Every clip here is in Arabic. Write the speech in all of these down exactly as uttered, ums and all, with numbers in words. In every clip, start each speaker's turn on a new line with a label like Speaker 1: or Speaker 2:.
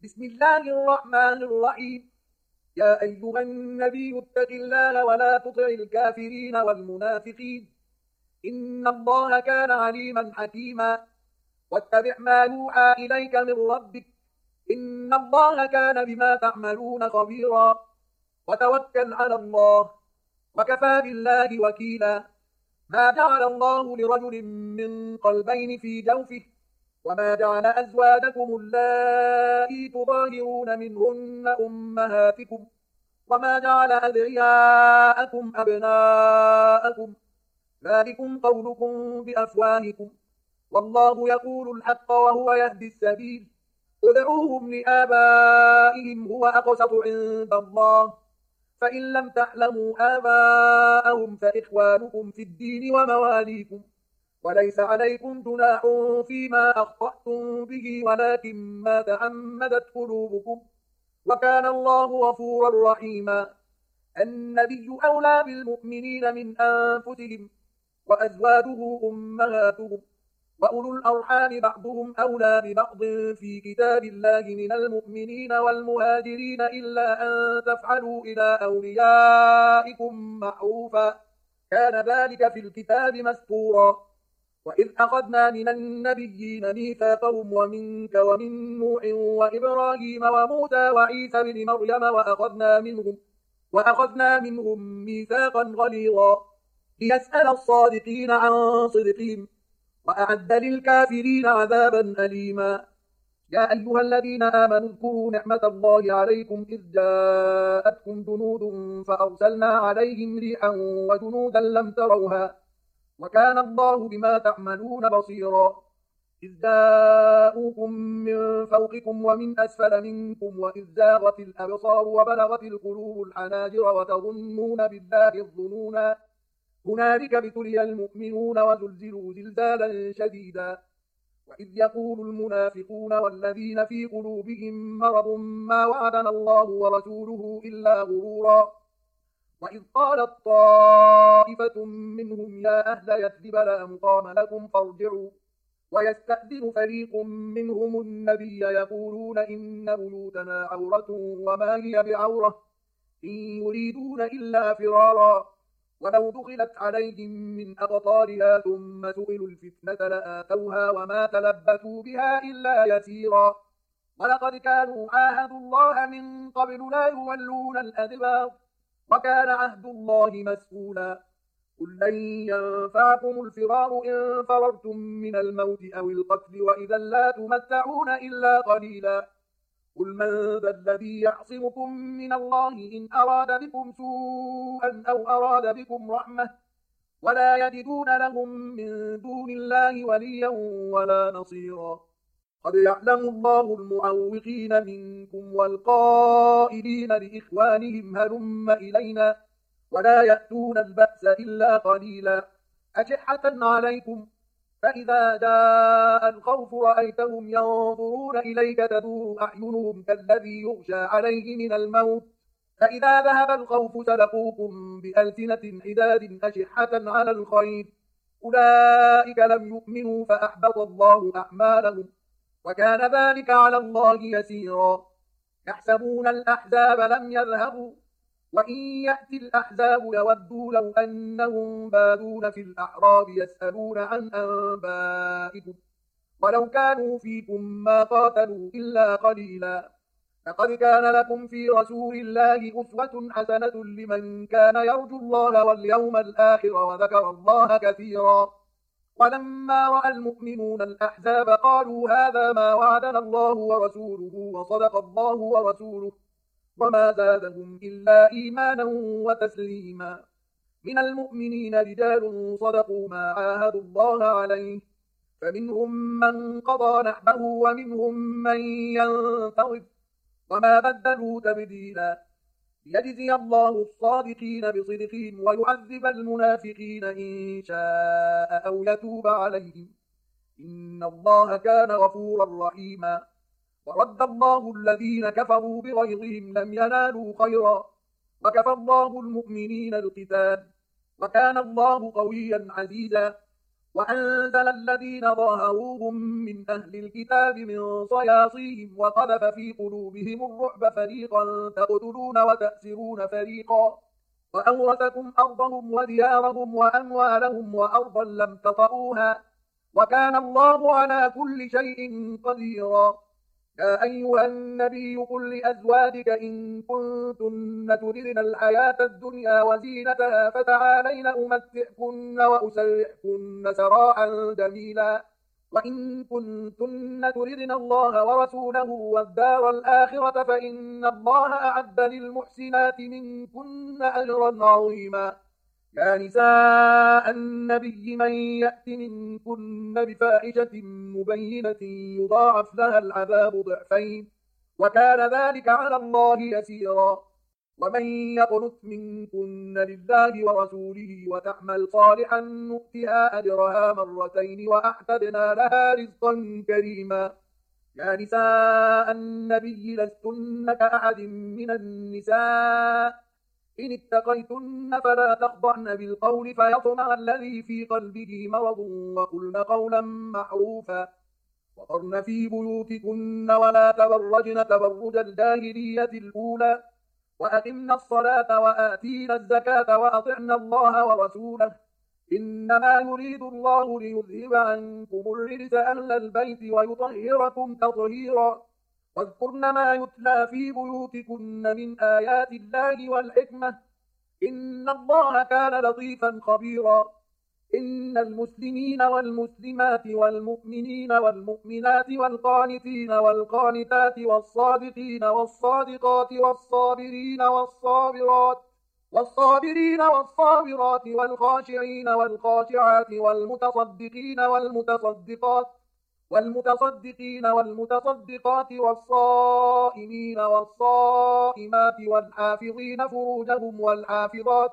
Speaker 1: بسم الله الرحمن الرحيم. يا أيها النبي اتق الله ولا تطع الكافرين والمنافقين، إن الله كان عليما حكيما. واتبع ما يوحى إليك من ربك، إن الله كان بما تعملون خبيرا. وتوكل على الله، وكفى بالله وكيلا. ما جعل الله لرجل من قلبين في جوفه، وما جعل أزواجكم اللائي تظاهرون منهن أمهاتكم، وما جعل أدعياءكم أبناءكم، ذلكم قولكم بأفواهكم، والله يقول الحق وهو يهدي السبيل. ادعوهم لآبائهم هو أقسط عند الله، فإن لم تعلموا آباءهم فإخوانكم في الدين ومواليكم، وليس عليكم جناح فيما أخطأتم به ولكن ما تعمدت قلوبكم، وكان الله غفورا رحيما. النبي أولى بالمؤمنين من أنفسهم، وأزواجه أمهاتهم، وأولو الأرحام بعضهم أولى ببعض في كتاب الله من المؤمنين والمهاجرين إلا أن تفعلوا إلى أوليائكم معروفا، كان ذلك في الكتاب مسطورا. وإذ أخذنا من النبيين ميثاقهم ومنك ومن نوح وإبراهيم وموسى وعيسى بن مريم وأخذنا منهم وأخذنا منهم ميثاقا غليظا، ليسأل الصادقين عن صدقهم، وأعد للكافرين عذابا أليما. يا أيها الذين آمنوا اذكروا نعمة الله عليكم إذ جاءتكم جنود فأرسلنا عليهم ريحا وجنودا لم تروها، وكان الله بما تعملون بصيرا. إذ جاءوكم من فوقكم ومن أسفل منكم وإذ زاغت الأبصار وبلغت القلوب الحناجر وتظنون بالله الظنونا، هنالك ابتلي المؤمنون وزلزلوا زلزالا شديدا. وإذ يقول المنافقون والذين في قلوبهم مرض ما وعدنا الله ورسوله إلا غرورا. وإذ قالت طائفة منهم يا أهل يثرب لا مقام لكم فارجعوا، ويستأذن فريق منهم النبي يقولون إن بيوتنا عورة وما هي بعورة، إن يريدون إلا فرارا، ولو دخلت عليهم من أقطارها ثم سئلوا الفتنة لآتوها وما تلبثوا بها إلا يسيرا. ولقد كانوا عاهدوا الله من قبل لا يولون الأدبار، وكان عهد الله مسؤولا. قل لن ينفعكم الفرار إن فررتم من الموت أو القتل وإذا لا تمتعون إلا قليلا. قل من ذا الذي يعصمكم من الله إن أراد بكم سوءا أو أراد بكم رحمة، ولا يجدون لهم من دون الله وليا ولا نصيرا. قد يعلم الله المعوقين منكم والقائلين لإخوانهم هلم إلينا، ولا يأتون البأس إلا قليلا. أشحة عليكم، فإذا جاء الخوف رأيتهم ينظرون إليك تدور أعينهم كالذي يغشى عليه من الموت، فإذا ذهب الخوف سلقوكم بألسنة حداد أشحة على الخير، أولئك لم يؤمنوا فأحبط الله أعمالهم، وكان ذلك على الله يسيرا. يحسبون الأحزاب لم يذهبوا، وإن يأتي الأحزاب يودوا لو أنهم بادون في الأعراب يسألون عن أنبائكم، ولو كانوا فيكم ما قاتلوا إلا قليلا. لقد كان لكم في رسول الله أسوة حسنة لمن كان يرجو الله واليوم الآخر وذكر الله كثيرا. ولما رأى المؤمنون الأحزاب قالوا هذا ما وعدنا الله ورسوله وصدق الله ورسوله، وما زادهم إلا إيمانا وتسليما. من المؤمنين رجال صدقوا ما عاهدوا الله عليه، فمنهم من قضى نحبه ومنهم من ينتظر، وما بدلوا تبديلا. ليجزي الله الصادقين بصدقهم ويعذب المنافقين إن شاء أو يتوب عليهم، إن الله كان غفورا رحيما. ورد الله الذين كفروا بغيظهم لم ينالوا خيرا، وكفى الله المؤمنين القتال، وكان الله قويا عزيزا. وأنزل الذين ظاهروهم من أهل الكتاب من صياصيهم وقذف في قلوبهم الرعب فريقا تقتلون وتأسرون فريقا وأورثكم أرضهم وديارهم وأموالهم وأرضا لم تطئوها وكان الله على كل شيء قديرا. يا أيها النبي قل لأزواجك إن كنتن تردن الحياة الدنيا وزينتها فتعالين أمتعكن وأسرحكن سراحا جميلا، وإن كنتن تردن الله ورسوله والدار الآخرة فإن الله أعد للمحسنات منكن أجرا عظيما. يا نساء النبي من يأت منكن بفاحشة مبينة يضاعف لها العذاب ضعفين وكان ذلك على الله يسيرا. ومن يقنت منكن لله ورسوله وتعمل صالحا نؤتها أجرها مرتين وأعتدنا لها رزقا كريما. يا نساء النبي لستن كأحد من النساء إن اتقيتن فلا تخضعن بالقول فيطمع الذي في قلبه مرض وقلن قولا معروفا وقرن في بيوتكن ولا تبرجن تبرج الجاهلية الأولى وأقمنا الصلاة وآتينا الزكاة وأطعنا الله ورسوله إنما يريد الله ليذهب عنكم الرجس أهل البيت ويطهركم تطهيرا. واذكرن ما يتلى في بيوتكن من آيات الله والحكمة إن الله كان لطيفا خبيرا. إن المسلمين والمسلمات والمؤمنين والمؤمنات والقانتين والقانتات والصادقين والصادقات والصابرين والصابرات والصابرين والصابرات والخاشعين والخاشعات والمتصدقين والمتصدقات والمتصدقين والمتصدقات والصائمين والصائمات والحافظين فروجهم والحافظات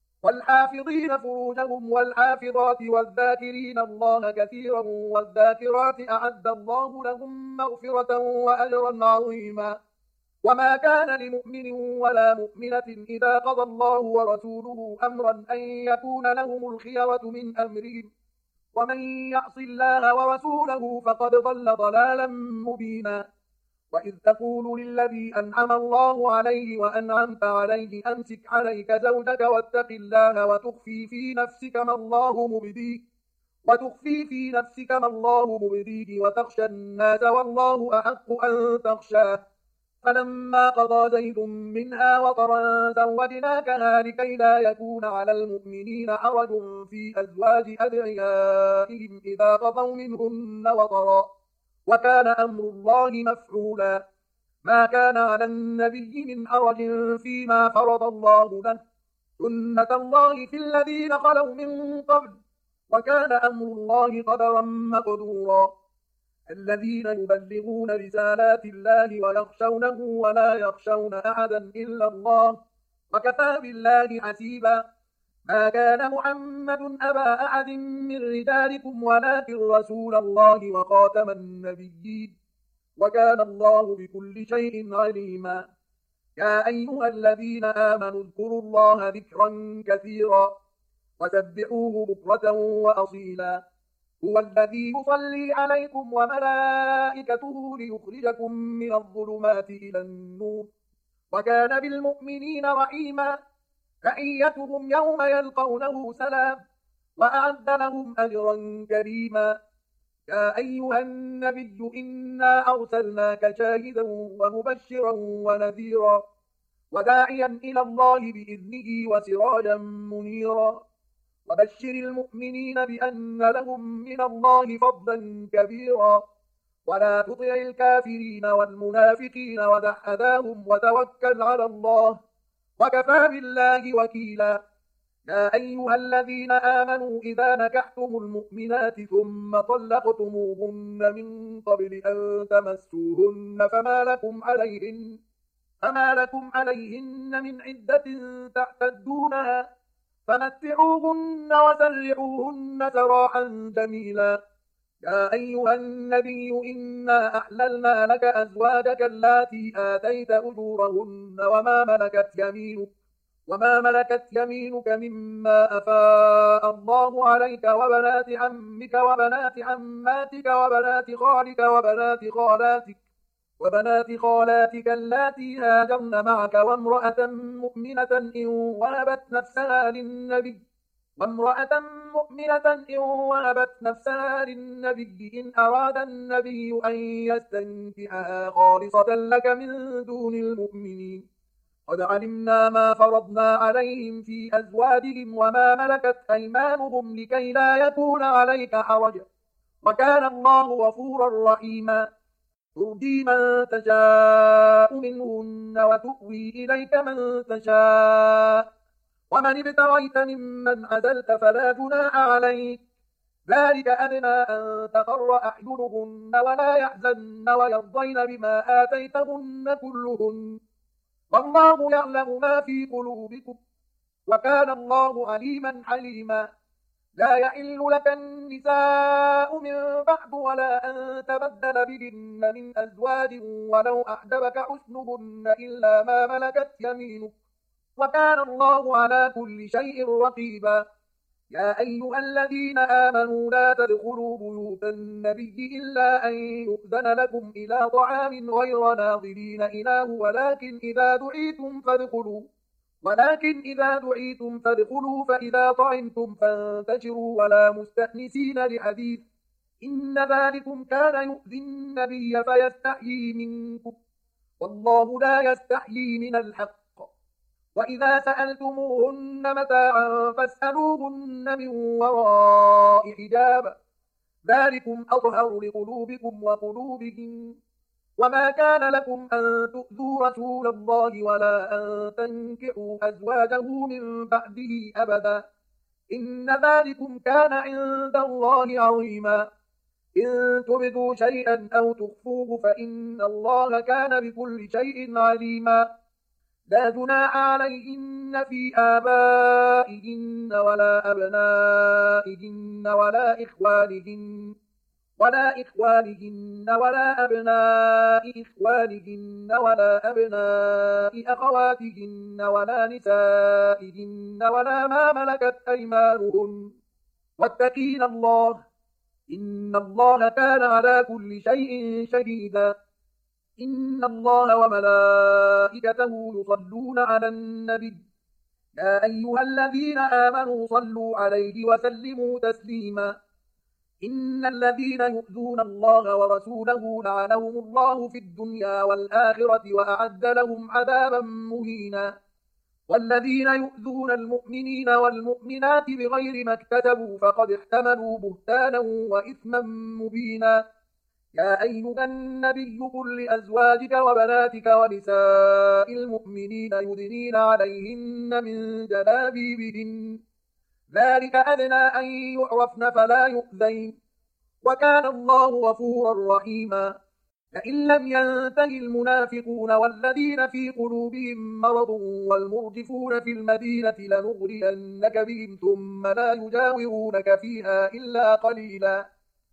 Speaker 1: والحافظين فروجهم والحافظات والذاكرين الله كثيرا والذاكرات أعد الله لهم مغفرة وأجرا عظيما. وما كان لمؤمن ولا مؤمنة إذا قضى الله ورسوله أمرا أن يكون لهم الخيرة من أمرهم ومن يعص الله ورسوله فقد ضل ضلالا مبينا. وإذ تقول للذي أنعم الله عليه وأنعمت عليه أمسك عليك زوجك واتق الله وتخفي في نفسك ما الله مبديه وتخفي في نفسك ما الله مبديه وتخشى الناس والله أحق أن تخشاه فلما قضى زيد منها وطرا زوجناكها لكي لا يكون على المؤمنين حرج في أزواج أدعيائهم إذا قضوا منهن وطرا وكان أمر الله مفعولا. ما كان على النبي من حرج فيما فرض الله له سنة الله في الذين خلوا من قبل وكان أمر الله قدرا مقدورا. الذين يبلغون رسالات الله ويخشونه ولا يخشون أحدا إلا الله وكفى بالله حسيبا. ما كان محمد أبا أحد من رجالكم ولكن رسول الله وخاتم النبيين وكان الله بكل شيء عليما. يا أيها الذين آمنوا اذكروا الله ذكرا كثيرا وسبحوه بكرة وأصيلا. هو الذي يصلي عليكم وملائكته ليخرجكم من الظلمات إلى النور وكان بالمؤمنين رحيما. تحيتهم يوم يلقونه سلام وأعد لهم أجرا كريما. يا أيها النبي إنا أرسلناك شاهدا ومبشرا ونذيرا وداعيا إلى الله بإذنه وسراجا منيرا وبشر المؤمنين بأن لهم من الله فضلا كبيرا ولا تطع الكافرين والمنافقين ودع أذاهم وتوكل على الله وكفى بالله وكيلا. يا أيها الذين آمنوا إذا نكحتم المؤمنات ثم طلقتموهن من قبل أن تمسوهن فما لكم عليهن, فما لكم عليهن من عدة تعتدونها فمتعوهن وسرعوهن سراحا جميلا. يا أيها النبي إنا أحللنا لك أزواجك اللاتي آتيت أجورهن وما ملكت يمينك وما ملكت يمينك مما أفاء الله عليك وبنات عمك وبنات عماتك وبنات خالك وبنات خالاتك وبنات خالاتك اللاتي هاجرن معك وامرأة مؤمنة إن وهبت نفسها للنبي وامرأة مؤمنة إن وهبت نفسها للنبي إن أراد النبي أن يستنكحها خالصة لك من دون المؤمنين قد علمنا ما فرضنا عليهم في أزواجهم وما ملكت أيمانهم لكي لا يكون عليك حرج وكان الله غفورا رحيما ترجي من تشاء منهن وتؤوي إليك من تشاء ومن ابتغيت ممن عزلت فلا جناح عليك ذلك أدنى أن تقر أعينهن ولا يحزن ويرضين بما آتيتهن كلهن والله يعلم ما في قلوبكم وكان الله عليما حليما لا يحل لك النساء من بعد ولا أن تبدل بهن من أزواج ولو أعجبك حسنهن إلا ما ملكت يمينك وكان الله على كل شيء رقيبا يا أيها الذين آمنوا لا تدخلوا بيوت النبي إلا أن يؤذن لكم إلى طعام غير ناظرين إله ولكن إذا دعيتم فادخلوا ولكن إذا دعيتم فادخلوا فإذا طعمتم فانتشروا ولا مستأنسين لحديث إن ذلكم كان يؤذي النبي فيستحيي منكم والله لا يستحيي من الحق وإذا سألتموهن متاعا فاسألوهن من وراء حجاب ذلكم أطهر لقلوبكم وقلوبهم وما كان لكم أن تؤذوا رسول الله ولا أن تنكحوا أزواجه من بعده أبدا إن ذلكم كان عند الله عظيما إن تبدوا شيئا أو تخفوه فإن الله كان بكل شيء عليما لا جناح عليهن في آبائهن ولا أبنائهن ولا إخوانهن ولا إخوانهن ولا أبناء إخوانهن ولا أبناء أخواتهن ولا نسائهن ولا ما ملكت أيمانهن واتقين الله إن الله كان على كل شيء شهيدا إن الله وملائكته يصلون على النبي يا أيها الذين آمنوا صلوا عليه وسلموا تسليما إن الذين يؤذون الله ورسوله لعنهم الله في الدنيا والآخرة وأعد لهم عذابا مهينا والذين يؤذون المؤمنين والمؤمنات بغير ما اكتسبوا فقد احتملوا بهتانا وإثما مبينا يا أيها النبي قل لأزواجك وبناتك ونساء المؤمنين يدنين عليهن من جلابيبهن ذلك أدنى أن يعرفن فلا يؤذين وكان الله غفورا رحيما لئن لم ينته المنافقون والذين في قلوبهم مرض والمرجفون في المدينة لنغرينك بهم ثم لا يجاورونك فيها إلا قليلا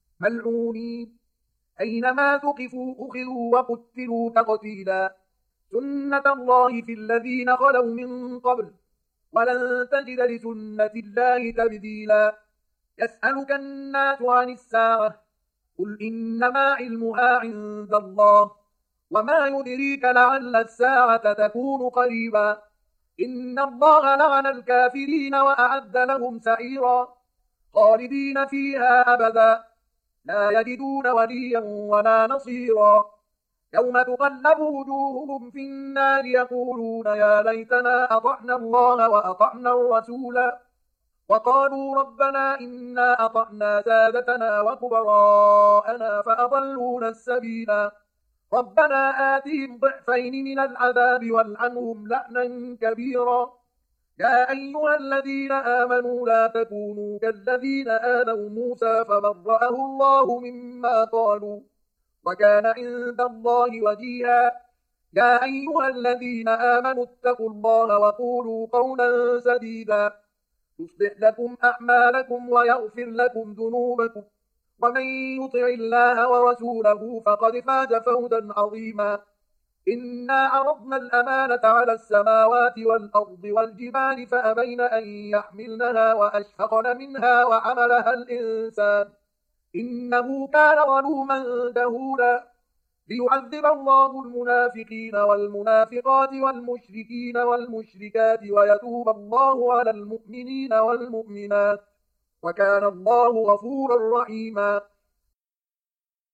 Speaker 1: ملعونين أينما ثقفوا أخذوا وقتلوا تقتيلا سنة الله في الذين خلوا من قبل ولن تجد لسنة الله تبديلا يسألك الناس عن الساعة قل إنما علمها عند الله وما يدريك لعل الساعة تكون قريبا إن الله لعن الكافرين وأعد لهم سعيرا خالدين فيها أبدا لا يجدون وليا ولا نصيرا يوم تقلب وجوههم في النار يقولون يا ليتنا أطعنا الله وأطعنا الرسولا وقالوا ربنا إنا أطعنا سادتنا وكبراءنا فأضلونا السبيلا ربنا آتهم ضعفين من العذاب والعنهم لعنا كبيرا يا أيها الذين آمنوا لا تكونوا كالذين آذوا موسى فبرأه الله مما قالوا وكان عند الله وجيها يا أيها الذين آمنوا اتقوا الله وقولوا قولا سديدا يصلح لكم أعمالكم ويغفر لكم ذنوبكم ومن يطع الله ورسوله فقد فاز فوزا عظيما إنا عرضنا الأمانة على السماوات والأرض والجبال فأبين أن يحملنها وأشفقن منها وحملها الإنسان إنه كان ظلوما جهولا ليعذب الله المنافقين والمنافقات والمشركين والمشركات ويتوب الله على المؤمنين والمؤمنات وكان الله غفورا رحيما